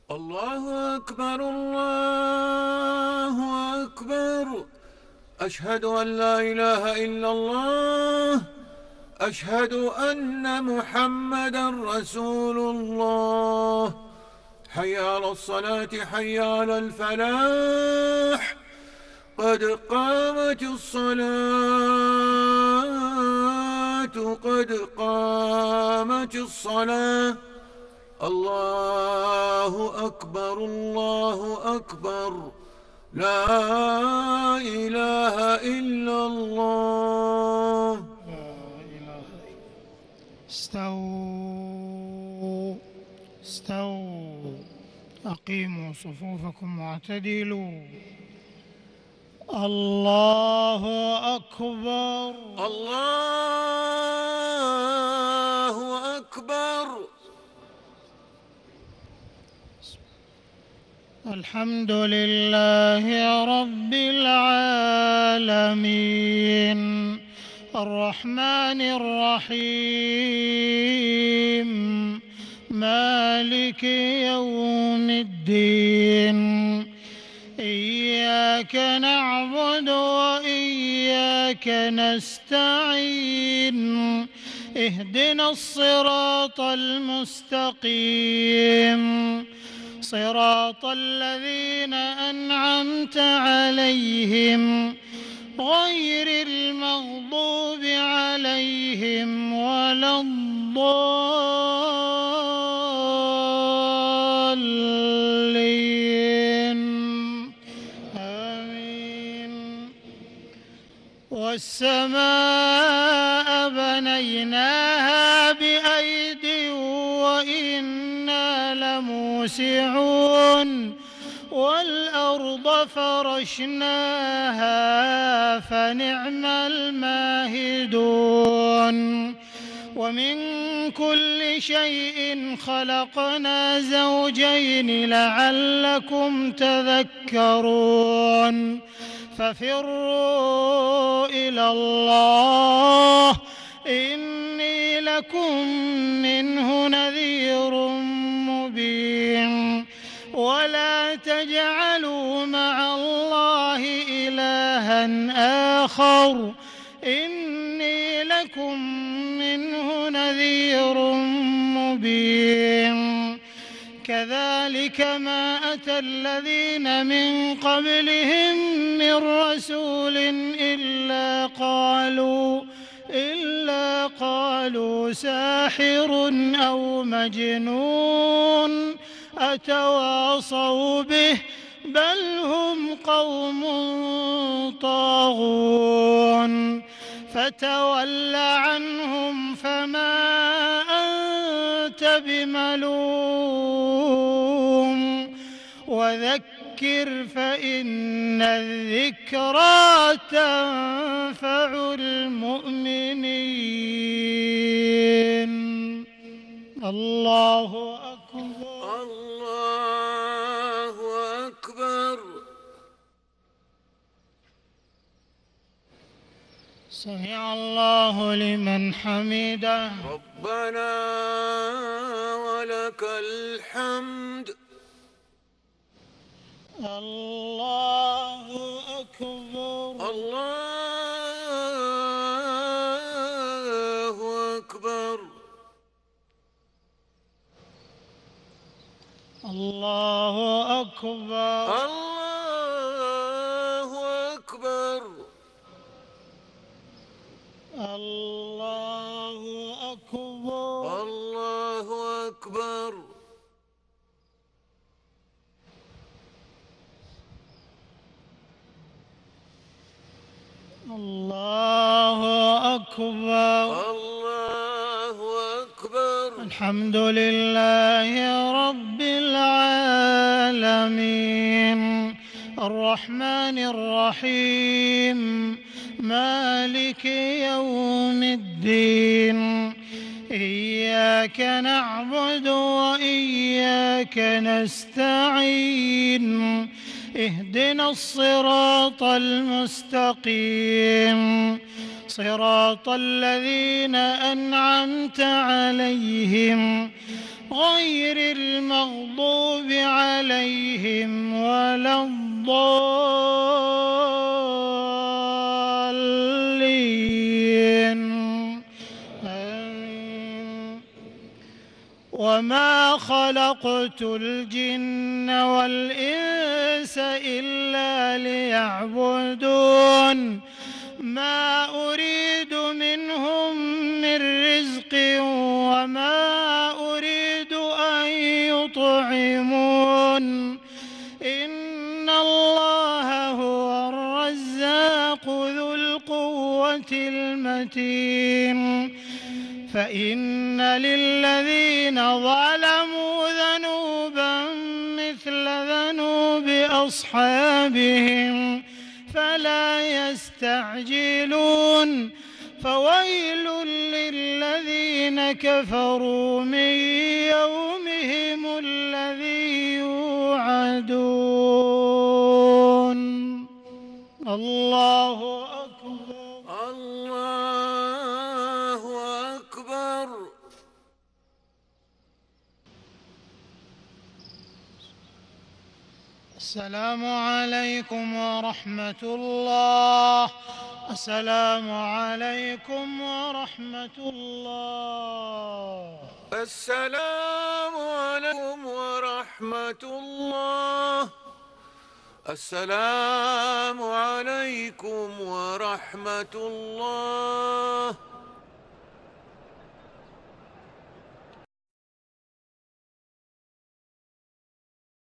الله أكبر الله أكبر. أشهد أن لا إله إلا الله. أشهد أن محمدا رسول الله. حي على الصلاة حي على الفلاح. قد قامت الصلاة قد قامت الصلاة. الله أكبر الله أكبر. لا إله إلا الله. لا إله إلا. استووا استووا، أقيموا صفوفكم واعتدلوا. الله أكبر الله أكبر. الحمد لله رب العالمين، الرحمن الرحيم، مالك يوم الدين. إياك نعبد وإياك نستعين، اهدنا الصراط المستقيم، صراط الذين أنعمت عليهم غير المغضوب عليهم ولا الضالين. آمين. والسماء بنيناها بأيد وإنا لموسعون، والأرض فرشناها فنعم الماهدون. ومن كل شيء خلقنا زوجين لعلكم تذكرون. ففروا إلى الله إني لكم منه نذير مبين. ولا تجعلوا مع الله إلها آخر إني لكم منه نذير مبين. كذلك ما أتى الذين من قبلهم من رسول إلا قالوا ساحر أو مجنون أتواصوا به بل هم قوم طاغون. فتول عنهم فما أنت بملوم، وذكر فإن الذكرى تنفع المؤمنين. الله أكبر الله أكبر. سمع الله لمن حمده. ربنا ولك الحمد. الله أكبر الله أكبر. الله أكبر الله أكبر. الله أكبر الله أكبر. الله أكبر. الله أكبر. الحمد لله رب العالمين، الرحمن الرحيم، مالك يوم الدين. إياك نعبد وإياك نستعين، اهدنا الصراط المستقيم، صراط الذين أنعمت عليهم غير المغضوب عليهم عليهم ولا الضالين. آمين. وما خلقت الجن والإنس إلا ليعبدون ما أريد منهم من رزق وما أريد أن يطعمون إن الله هو الرزاق ذو القوة المتين. فإن للذين ظلموا ذنوبا مثل ذنوب أصحابهم فلا يستعجلون. فويل للذين كفروا من يومهم الذي يوعدون. الله أكبر. الله أكبر. السلام عليكم ورحمة الله. السلام عليكم ورحمة الله. السلام عليكم ورحمة الله. السلام عليكم ورحمة الله.